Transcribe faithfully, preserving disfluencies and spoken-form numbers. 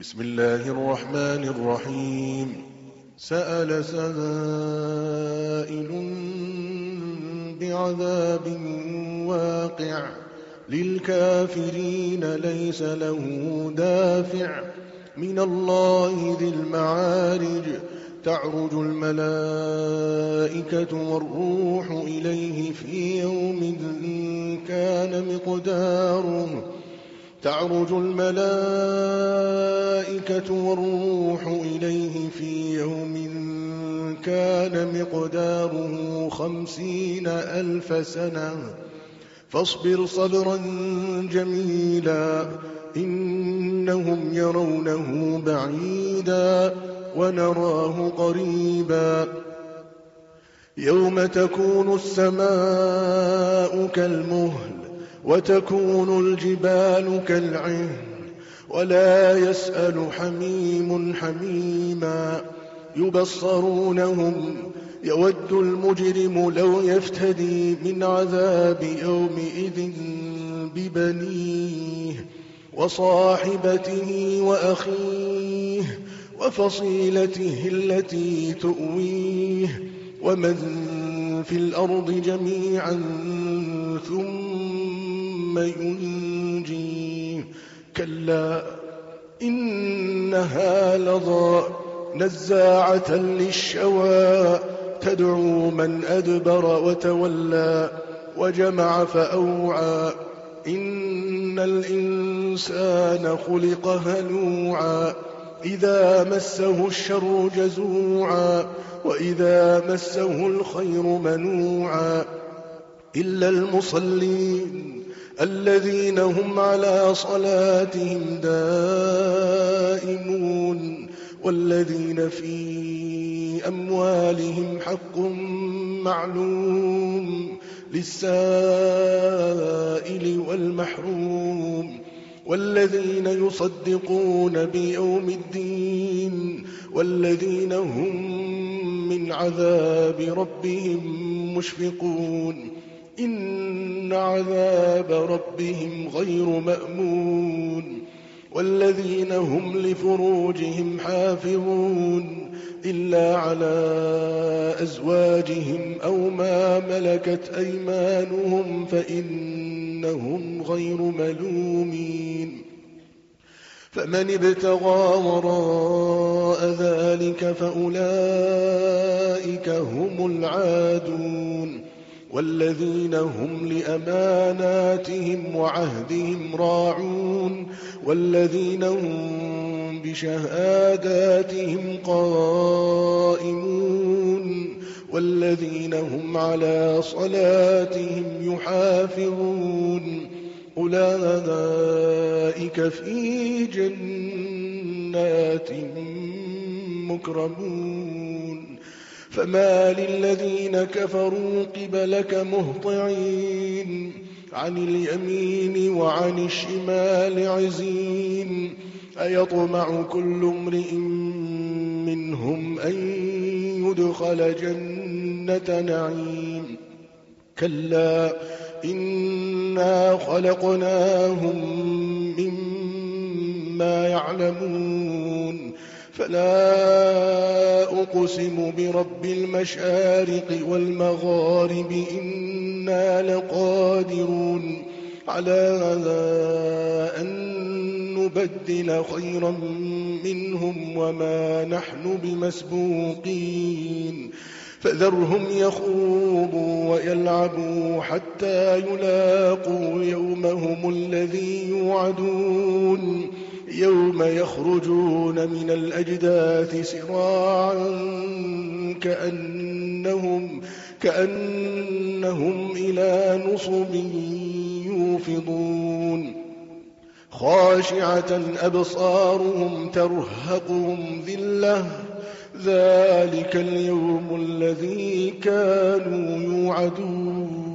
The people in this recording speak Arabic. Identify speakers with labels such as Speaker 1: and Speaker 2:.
Speaker 1: بسم الله الرحمن الرحيم. سأل سائل بعذاب واقع للكافرين ليس له دافع من الله ذي المعارج تعرج الملائكة والروح إليه في يوم كان مقداره تعرج الملائكة والروح إليه في يوم كان مقداره خمسين ألف سنة فاصبر صبرا جميلا إنهم يرونه بعيدا ونراه قريبا يوم تكون السماء كالمهل وتكون الجبال كالعهن ولا يسأل حميم حميما يبصرونهم يود المجرم لو يفتدي من عذاب يومئذ ببنيه وصاحبته وأخيه وفصيلته التي تؤويه ومن في الأرض جميعا ثم ينجيه كلا إنها لظى نزاعة للشوى تدعو من أدبر وتولى وجمع فأوعى إن الإنسان خلق هلوعا إذا مسه الشر جزوعا وإذا مسه الخير منوعا إلا المصلين الذين هم على صلاتهم دائمون والذين في أموالهم حق معلوم للسائل والمحروم والذين يصدقون بيوم الدين والذين هم من عذاب ربهم مشفقون إن عذاب ربهم غير مأمون والذين هم لفروجهم حافظون إلا على أزواجهم أو ما ملكت أيمانهم فإنهم غير ملومين فمن ابتغى وراء ذلك فأولئك هم العادون والذين هم لأماناتهم وعهدهم راعون والذين هم بشهاداتهم قائمون والذين هم على صلاتهم يحافظون أولئك في جنات مكرمون فما للذين كفروا قبلك مهطعين عن اليمين وعن الشمال عزين أيطمع كل امرئ منهم أن يدخل جنة نعيم كلا إنا خلقناهم مما يعلمون فلا أقسم برب المشارق والمغارب إنا لقادرون على أن نبدل خيرا منهم وما نحن بمسبوقين فذرهم يخوضوا ويلعبوا حتى يلاقوا يومهم الذي يوعدون يوم يخرجون من الأجداث سراعا كأنهم, كأنهم إلى نصب يوفضون خاشعة أبصارهم ترهقهم ذلة ذلك اليوم الذي كانوا يوعدون